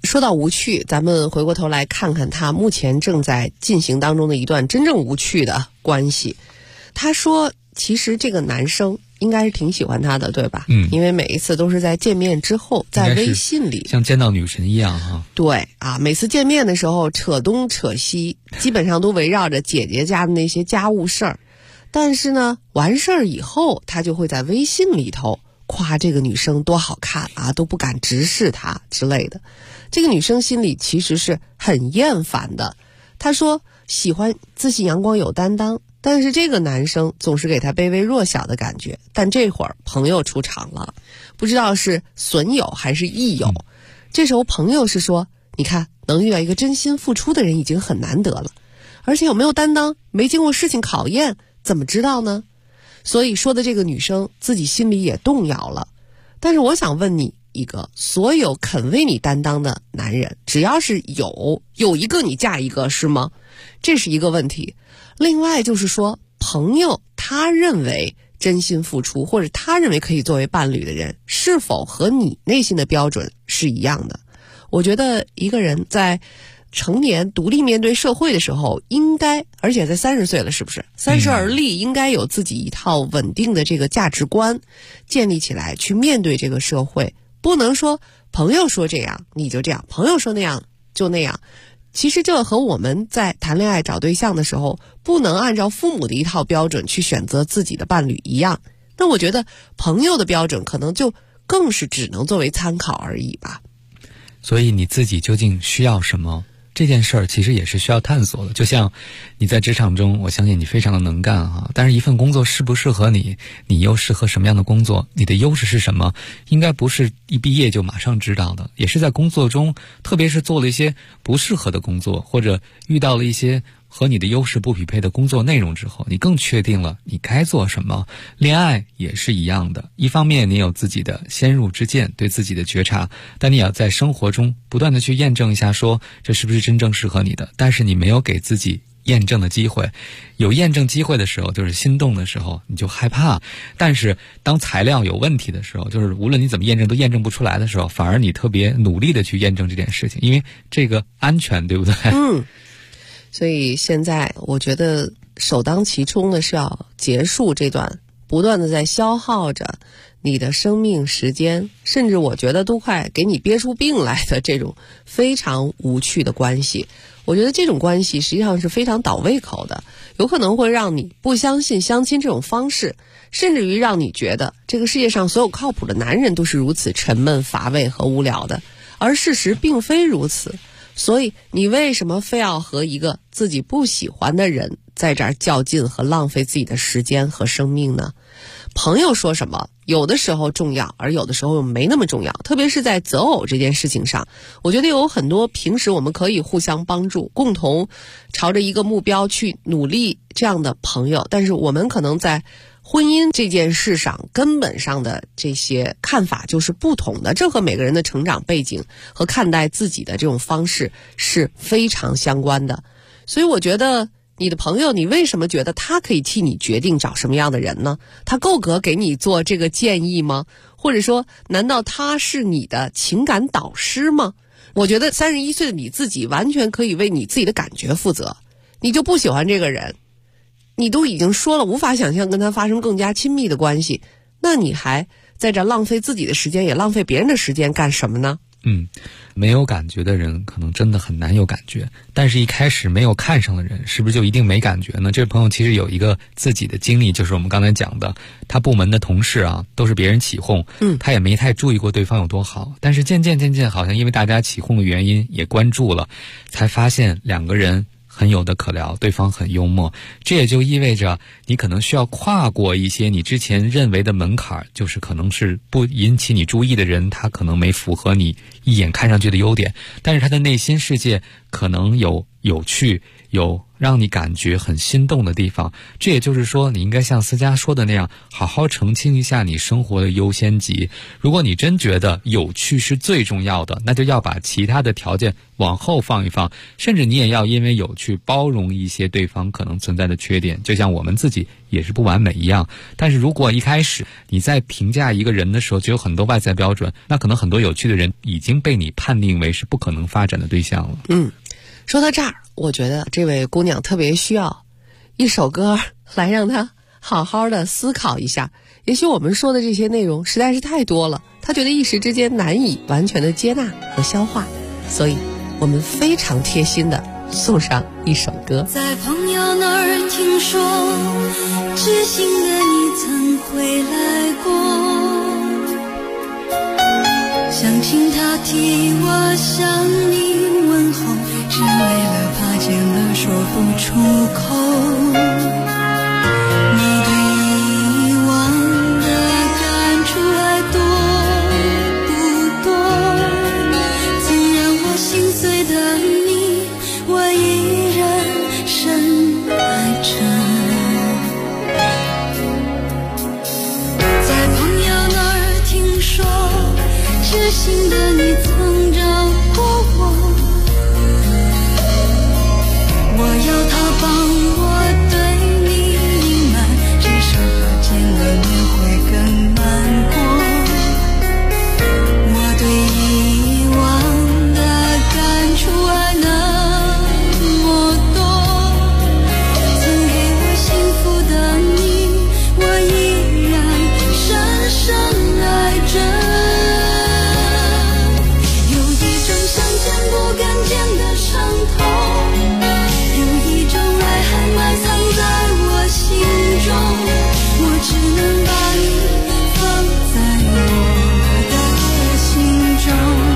说到无趣，咱们回过头来看看他目前正在进行当中的一段真正无趣的关系。他说其实这个男生应该是挺喜欢他的，对吧？因为每一次都是在见面之后，在微信里
像见到女神一样哈。
对啊，每次见面的时候扯东扯西，基本上都围绕着姐姐家的那些家务事儿。但是呢，完事儿以后，他就会在微信里头夸这个女生多好看啊，都不敢直视她之类的。这个女生心里其实是很厌烦的。她说喜欢自信阳光有担当，但是这个男生总是给她卑微弱小的感觉。但这会儿朋友出场了，不知道是损友还是益友。这时候朋友是说，你看能遇到一个真心付出的人已经很难得了，而且有没有担当没经过事情考验怎么知道呢？所以说的这个女生自己心里也动摇了。但是我想问你一个，所有肯为你担当的男人，只要是有一个你嫁一个是吗？这是一个问题。另外就是说，朋友他认为真心付出或者他认为可以作为伴侣的人，是否和你内心的标准是一样的？我觉得一个人在成年独立面对社会的时候，应该，而且在30岁了，是不是30而立，应该有自己一套稳定的这个价值观建立起来，去面对这个社会。不能说朋友说这样你就这样，朋友说那样就那样。其实这和我们在谈恋爱找对象的时候，不能按照父母的一套标准去选择自己的伴侣一样。那我觉得朋友的标准可能就更是只能作为参考而已吧。
所以你自己究竟需要什么？这件事儿其实也是需要探索的。就像你在职场中，我相信你非常的能干啊，但是一份工作适不适合你，你又适合什么样的工作，你的优势是什么，应该不是一毕业就马上知道的，也是在工作中，特别是做了一些不适合的工作，或者遇到了一些和你的优势不匹配的工作内容之后，你更确定了你该做什么。恋爱也是一样的，一方面你有自己的先入之见，对自己的觉察，但你要在生活中不断的去验证一下，说这是不是真正适合你的，但是你没有给自己验证的机会。有验证机会的时候，就是心动的时候，你就害怕。但是当材料有问题的时候，就是无论你怎么验证都验证不出来的时候，反而你特别努力的去验证这件事情，因为这个安全，对不对？
所以现在我觉得首当其冲的是要结束这段不断的在消耗着你的生命时间，甚至我觉得都快给你憋出病来的这种非常无趣的关系。我觉得这种关系实际上是非常倒胃口的，有可能会让你不相信相亲这种方式，甚至于让你觉得这个世界上所有靠谱的男人都是如此沉闷乏味和无聊的，而事实并非如此。所以你为什么非要和一个自己不喜欢的人在这儿较劲和浪费自己的时间和生命呢？朋友说什么有的时候重要，而有的时候又没那么重要，特别是在择偶这件事情上，我觉得有很多平时我们可以互相帮助，共同朝着一个目标去努力这样的朋友，但是我们可能在婚姻这件事上根本上的这些看法就是不同的，这和每个人的成长背景和看待自己的这种方式是非常相关的。所以我觉得你的朋友，你为什么觉得他可以替你决定找什么样的人呢？他够格给你做这个建议吗？或者说难道他是你的情感导师吗？我觉得31岁的你自己完全可以为你自己的感觉负责。你就不喜欢这个人，你都已经说了无法想象跟他发生更加亲密的关系，那你还在这浪费自己的时间也浪费别人的时间干什么呢？
没有感觉的人可能真的很难有感觉，但是一开始没有看上的人是不是就一定没感觉呢？这位朋友其实有一个自己的经历，就是我们刚才讲的，他部门的同事啊都是别人起哄，他也没太注意过对方有多好，但是渐渐好像因为大家起哄的原因也关注了，才发现两个人很有的可聊，对方很幽默，这也就意味着你可能需要跨过一些你之前认为的门槛，就是可能是不引起你注意的人，他可能没符合你一眼看上去的优点，但是他的内心世界可能有趣，有让你感觉很心动的地方。这也就是说，你应该像思佳说的那样，好好澄清一下你生活的优先级。如果你真觉得有趣是最重要的，那就要把其他的条件往后放一放，甚至你也要因为有趣包容一些对方可能存在的缺点，就像我们自己也是不完美一样。但是如果一开始你在评价一个人的时候就有很多外在标准，那可能很多有趣的人已经被你判定为是不可能发展的对象了。
说到这儿，我觉得这位姑娘特别需要一首歌来让她好好的思考一下。也许我们说的这些内容实在是太多了，她觉得一时之间难以完全的接纳和消化，所以我们非常贴心的送上一首歌。
在朋友那儿听说，知心的你曾回来过，想请他替我向你问候，只为了怕见了说不出口。你对以往的感触还多不多？曾让我心碎的你，我依然深爱着。在朋友那儿听说，知心的你曾找过我，我要他帮我对你隐瞒，至少他见了面会更难过。我对以往的感触还那么多，曾给我幸福的你，我依然深深爱着。有一种想见不敢见的伤痛，有一种爱还埋藏在我心中，我只能把你放在我的心中。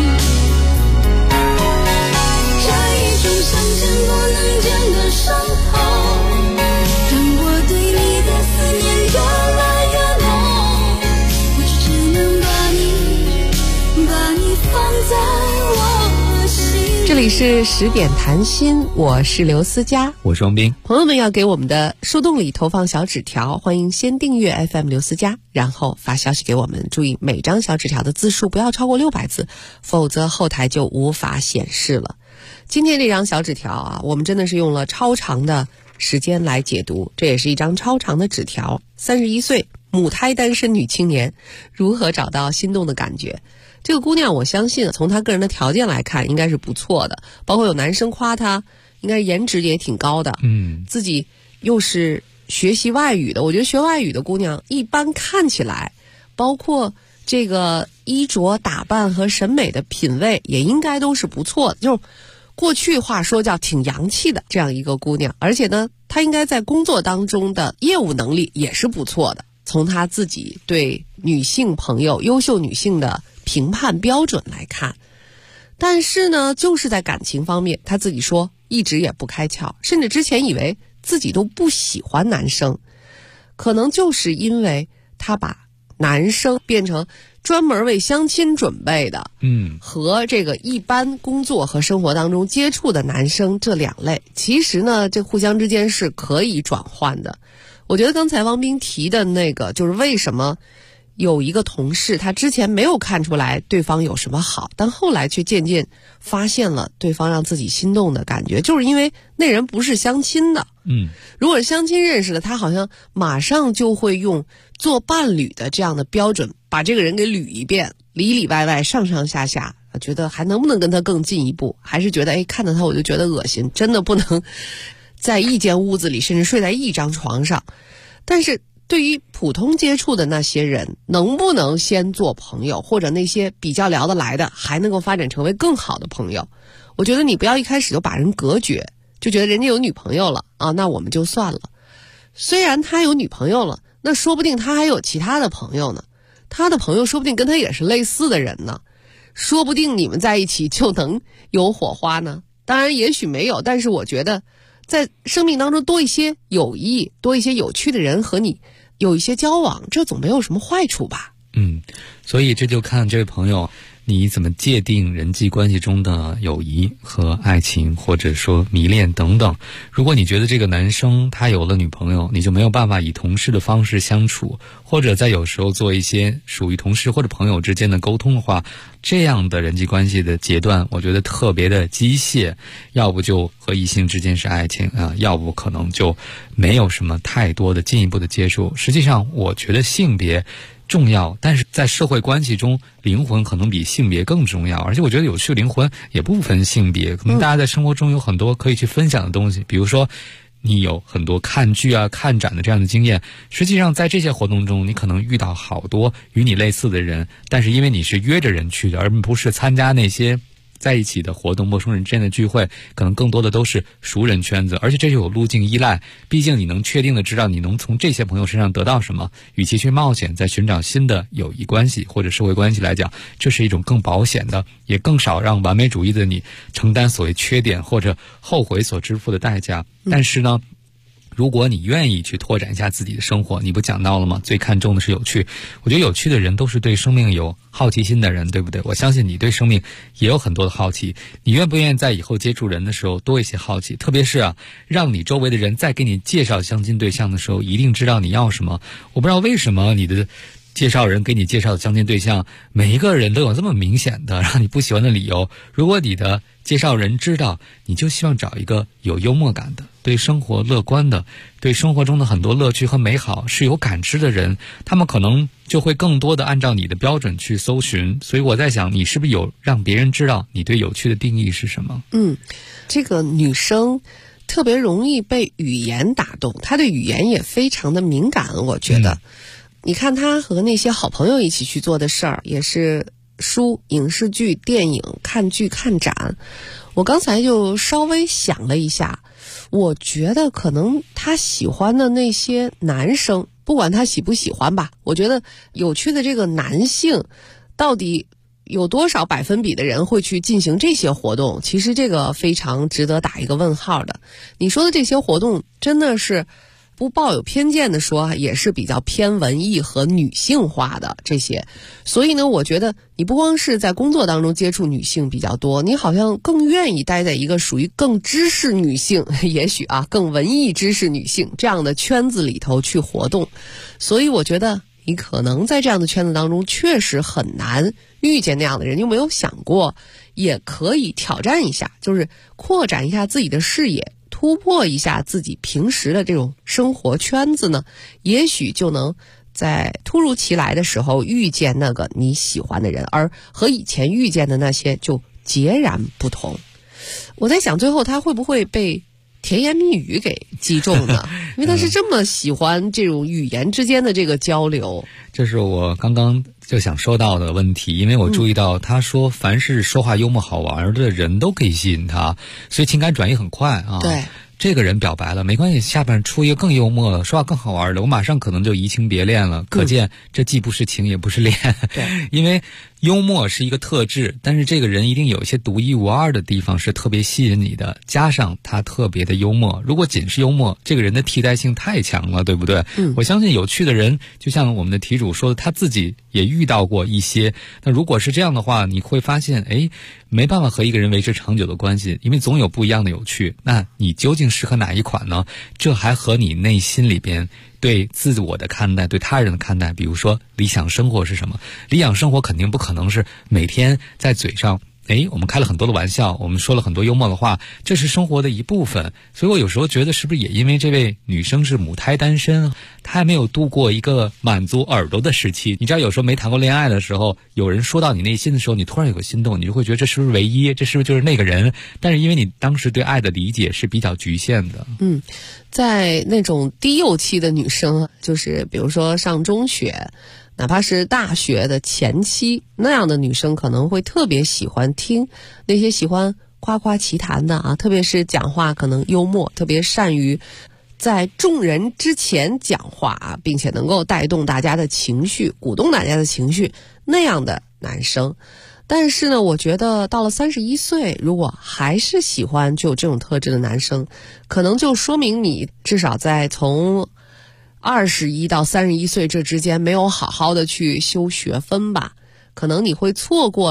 这一种想见不能见的伤痛，让我对你的思念越来越浓，我只能把你放在我心。
这里是10点谈心，我是刘思佳，
我是王斌。
朋友们要给我们的树洞里投放小纸条，欢迎先订阅 FM 刘思佳，然后发消息给我们，注意每张小纸条的字数不要超过600字，否则后台就无法显示了。今天这张小纸条啊，我们真的是用了超长的时间来解读，这也是一张超长的纸条。31岁母胎单身女青年如何找到心动的感觉。这个姑娘我相信从她个人的条件来看应该是不错的，包括有男生夸她应该颜值也挺高的，自己又是学习外语的。我觉得学外语的姑娘一般看起来包括这个衣着打扮和审美的品味也应该都是不错的，就是过去话说叫挺洋气的这样一个姑娘。而且呢，她应该在工作当中的业务能力也是不错的，从她自己对女性朋友优秀女性的评判标准来看。但是呢，就是在感情方面，她自己说一直也不开窍，甚至之前以为自己都不喜欢男生，可能就是因为她把男生变成专门为相亲准备的，和这个一般工作和生活当中接触的男生这两类，其实呢，这互相之间是可以转换的。我觉得刚才王斌提的那个，就是为什么有一个同事他之前没有看出来对方有什么好，但后来却渐渐发现了对方让自己心动的感觉，就是因为那人不是相亲的。如果是相亲认识的，他好像马上就会用做伴侣的这样的标准把这个人给捋一遍，里里外外上上下下，觉得还能不能跟他更进一步，还是觉得看到他我就觉得恶心，真的不能在一间屋子里甚至睡在一张床上。但是对于普通接触的那些人，能不能先做朋友，或者那些比较聊得来的还能够发展成为更好的朋友，我觉得你不要一开始就把人隔绝，就觉得人家有女朋友了啊，那我们就算了。虽然他有女朋友了，那说不定他还有其他的朋友呢，他的朋友说不定跟他也是类似的人呢，说不定你们在一起就能有火花呢。当然也许没有，但是我觉得在生命当中多一些友谊，多一些有趣的人和你有一些交往，这总没有什么坏处吧。
所以这就看这位朋友你怎么界定人际关系中的友谊和爱情，或者说迷恋等等。如果你觉得这个男生他有了女朋友，你就没有办法以同事的方式相处，或者在有时候做一些属于同事或者朋友之间的沟通的话，这样的人际关系的阶段我觉得特别的机械，要不就和异性之间是爱情啊，要不可能就没有什么太多的进一步的接触。实际上我觉得性别重要，但是在社会关系中灵魂可能比性别更重要，而且我觉得有趣的灵魂也不分性别，可能大家在生活中有很多可以去分享的东西，比如说你有很多看剧啊看展的这样的经验，实际上在这些活动中你可能遇到好多与你类似的人，但是因为你是约着人去的，而不是参加那些在一起的活动，陌生人之间的聚会可能更多的都是熟人圈子，而且这就有路径依赖，毕竟你能确定的知道你能从这些朋友身上得到什么，与其去冒险再寻找新的友谊关系或者社会关系来讲，这是一种更保险的，也更少让完美主义的你承担所谓缺点或者后悔所支付的代价。但是呢，如果你愿意去拓展一下自己的生活，你不讲到了吗？最看重的是有趣。我觉得有趣的人都是对生命有好奇心的人，对不对？我相信你对生命也有很多的好奇，你愿不愿意在以后接触人的时候多一些好奇？特别是让你周围的人在给你介绍相亲对象的时候，一定知道你要什么。我不知道为什么你的介绍人给你介绍的相亲对象，每一个人都有这么明显的让你不喜欢的理由。如果你的介绍人知道，你就希望找一个有幽默感的，对生活乐观的，对生活中的很多乐趣和美好是有感知的人，他们可能就会更多的按照你的标准去搜寻。所以我在想，你是不是有让别人知道你对有趣的定义是什么？
这个女生特别容易被语言打动，她对语言也非常的敏感，我觉得。你看她和那些好朋友一起去做的事儿，也是书、影视剧、电影、看剧、看展。我刚才就稍微想了一下，我觉得可能她喜欢的那些男生，不管他喜不喜欢吧，我觉得有趣的这个男性到底有多少百分比的人会去进行这些活动，其实这个非常值得打一个问号的。你说的这些活动真的是不抱有偏见的说，也是比较偏文艺和女性化的这些。所以呢，我觉得你不光是在工作当中接触女性比较多，你好像更愿意待在一个属于更知识女性，也许更文艺知识女性这样的圈子里头去活动。所以我觉得你可能在这样的圈子当中确实很难遇见那样的人。你有没有想过也可以挑战一下，就是扩展一下自己的视野，突破一下自己平时的这种生活圈子呢？也许就能在突如其来的时候遇见那个你喜欢的人，而和以前遇见的那些就截然不同。我在想最后他会不会被甜言蜜语给击中呢？因为他是这么喜欢这种语言之间的这个交流。
这是我刚刚就想说到的问题，因为我注意到他说凡是说话幽默好玩的人都可以吸引他，所以情感转移很快啊。
对，
这个人表白了，没关系，下边出一个更幽默的，说话更好玩的，我马上可能就移情别恋了。可见这既不是情也不是恋。对，因为幽默是一个特质，但是这个人一定有一些独一无二的地方是特别吸引你的，加上他特别的幽默。如果仅是幽默，这个人的替代性太强了，对不对？我相信有趣的人，就像我们的题主说的，他自己也遇到过一些。那如果是这样的话，你会发现，没办法和一个人维持长久的关系，因为总有不一样的有趣。那你究竟适合哪一款呢？这还和你内心里边对自我的看待，对他人的看待，比如说理想生活是什么？理想生活肯定不可能是每天在嘴上我们开了很多的玩笑，我们说了很多幽默的话，这是生活的一部分。所以我有时候觉得是不是也因为这位女生是母胎单身，她还没有度过一个满足耳朵的时期。你知道有时候没谈过恋爱的时候，有人说到你内心的时候，你突然有个心动，你就会觉得这是不是唯一，这是不是就是那个人？但是因为你当时对爱的理解是比较局限的。
在那种低幼期的女生，就是比如说上中学，哪怕是大学的前期，那样的女生可能会特别喜欢听那些喜欢夸夸其谈的特别是讲话可能幽默，特别善于在众人之前讲话并且能够带动大家的情绪，鼓动大家的情绪，那样的男生。但是呢，我觉得到了31岁，如果还是喜欢具有这种特质的男生，可能就说明你至少在从21到31岁这之间没有好好的去修学分吧，可能你会错过了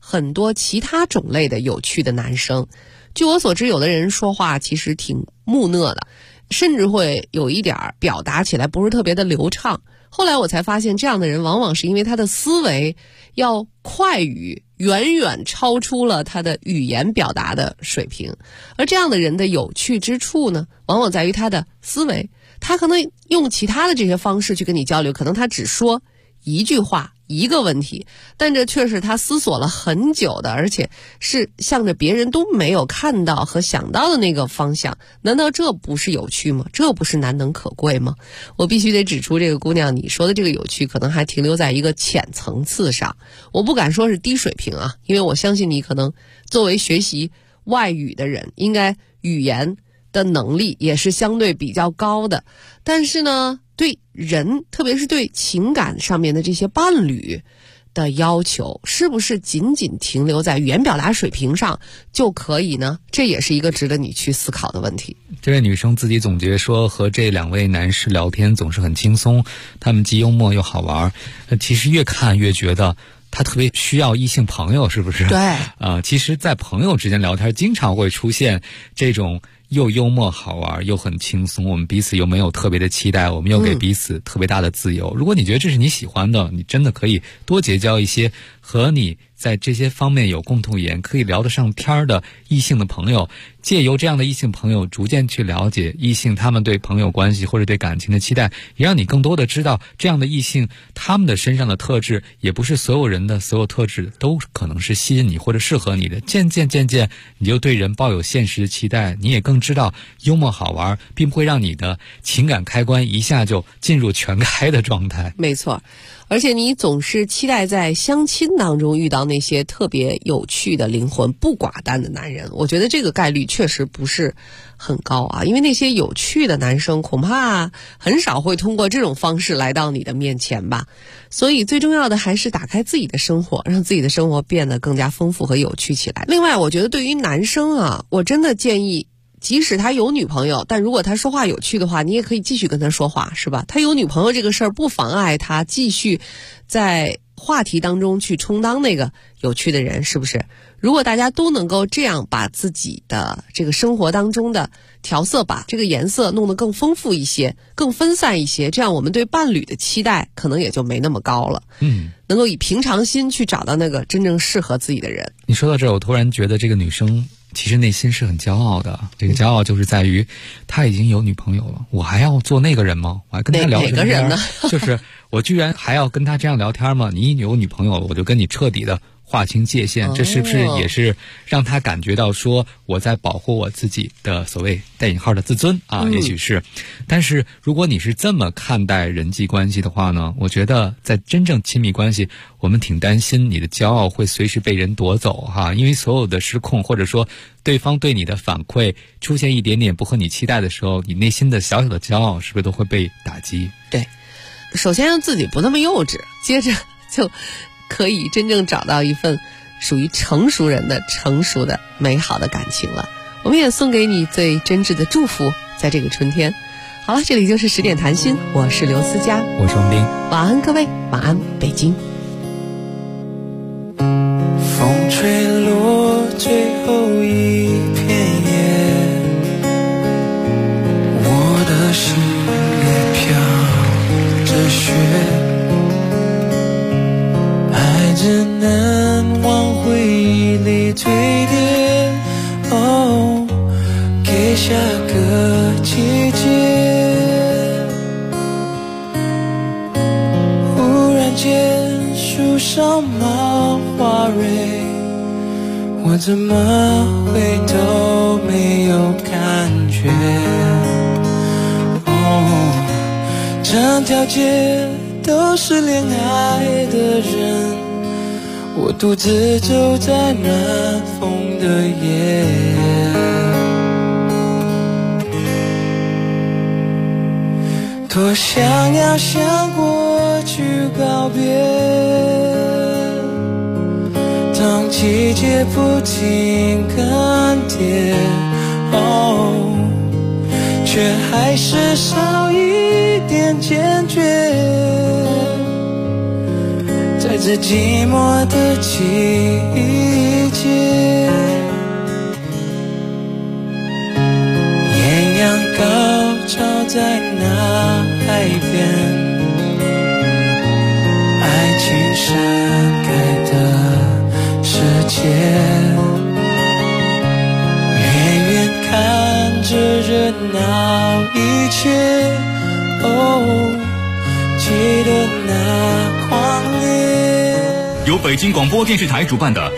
很多其他种类的有趣的男生。据我所知，有的人说话其实挺木讷的，甚至会有一点表达起来不是特别的流畅。后来我才发现，这样的人往往是因为他的思维要快于远远超出了他的语言表达的水平。而这样的人的有趣之处呢，往往在于他的思维，他可能用其他的这些方式去跟你交流，可能他只说一句话一个问题，但这却是他思索了很久的，而且是向着别人都没有看到和想到的那个方向。难道这不是有趣吗？这不是难能可贵吗？我必须得指出，这个姑娘你说的这个有趣可能还停留在一个浅层次上，我不敢说是低水平啊，因为我相信你可能作为学习外语的人，应该语言的能力也是相对比较高的。但是呢，对人，特别是对情感上面的这些伴侣的要求，是不是仅仅停留在语言表达水平上就可以呢？这也是一个值得你去思考的问题。
这位女生自己总结说，和这两位男士聊天总是很轻松，他们既幽默又好玩。其实越看越觉得他特别需要异性朋友，是不是？
对。
其实在朋友之间聊天经常会出现这种又幽默好玩又很轻松，我们彼此又没有特别的期待，我们又给彼此特别大的自由。如果你觉得这是你喜欢的，你真的可以多结交一些和你在这些方面有共同语言，可以聊得上天的异性的朋友，借由这样的异性朋友逐渐去了解异性他们对朋友关系或者对感情的期待，也让你更多的知道这样的异性他们的身上的特质，也不是所有人的所有特质都可能是吸引你或者适合你的。渐渐你就对人抱有现实的期待，你也更知道幽默好玩并不会让你的情感开关一下就进入全开的状态。
没错，而且你总是期待在相亲当中遇到那些特别有趣的灵魂不寡淡的男人，我觉得这个概率确实不是很高啊，因为那些有趣的男生恐怕很少会通过这种方式来到你的面前吧。所以最重要的还是打开自己的生活，让自己的生活变得更加丰富和有趣起来。另外，我觉得对于男生啊，我真的建议，即使他有女朋友，但如果他说话有趣的话，你也可以继续跟他说话，是吧？他有女朋友这个事儿不妨碍他继续在话题当中去充当那个有趣的人，是不是？如果大家都能够这样把自己的这个生活当中的调色，把这个颜色弄得更丰富一些，更分散一些，这样我们对伴侣的期待可能也就没那么高了。能够以平常心去找到那个真正适合自己的人。
你说到这儿，我突然觉得这个女生其实内心是很骄傲的，这个骄傲就是在于她已经有女朋友了，我还要做那个人吗？我还跟她聊
哪个人呢？
就是我居然还要跟她这样聊天吗？你有女朋友了，我就跟你彻底的划清界限，这是不是也是让她感觉到说我在保护我自己的所谓带引号的自尊啊？也许是。但是如果你是这么看待人际关系的话呢，我觉得在真正亲密关系，我们挺担心你的骄傲会随时被人夺走哈，因为所有的失控或者说对方对你的反馈出现一点点不合你期待的时候，你内心的小小的骄傲是不是都会被打击？
对，首先让自己不那么幼稚，接着就可以真正找到一份属于成熟人的成熟的美好的感情了。我们也送给你最真挚的祝福，在这个春天。好了，这里就是10点谈心，我是刘思佳，
我是王斌，
晚安各位，晚安北京。
风吹落最后一片叶，我的心里飘着雪，爱只能往回忆里堆叠，哦，给下个季节。忽然间树上冒花蕊，我怎么会都没有感觉，哦，整条街都是恋爱的人，我独自走在暖风的夜，多想要向过去告别，当季节不停更迭，哦，却还是少一点坚决，在最寂寞的季节。艳阳高照在那海边，爱情盛开的世界，远远看着热闹一切，记得那狂烈。
由北京广播电视台主办的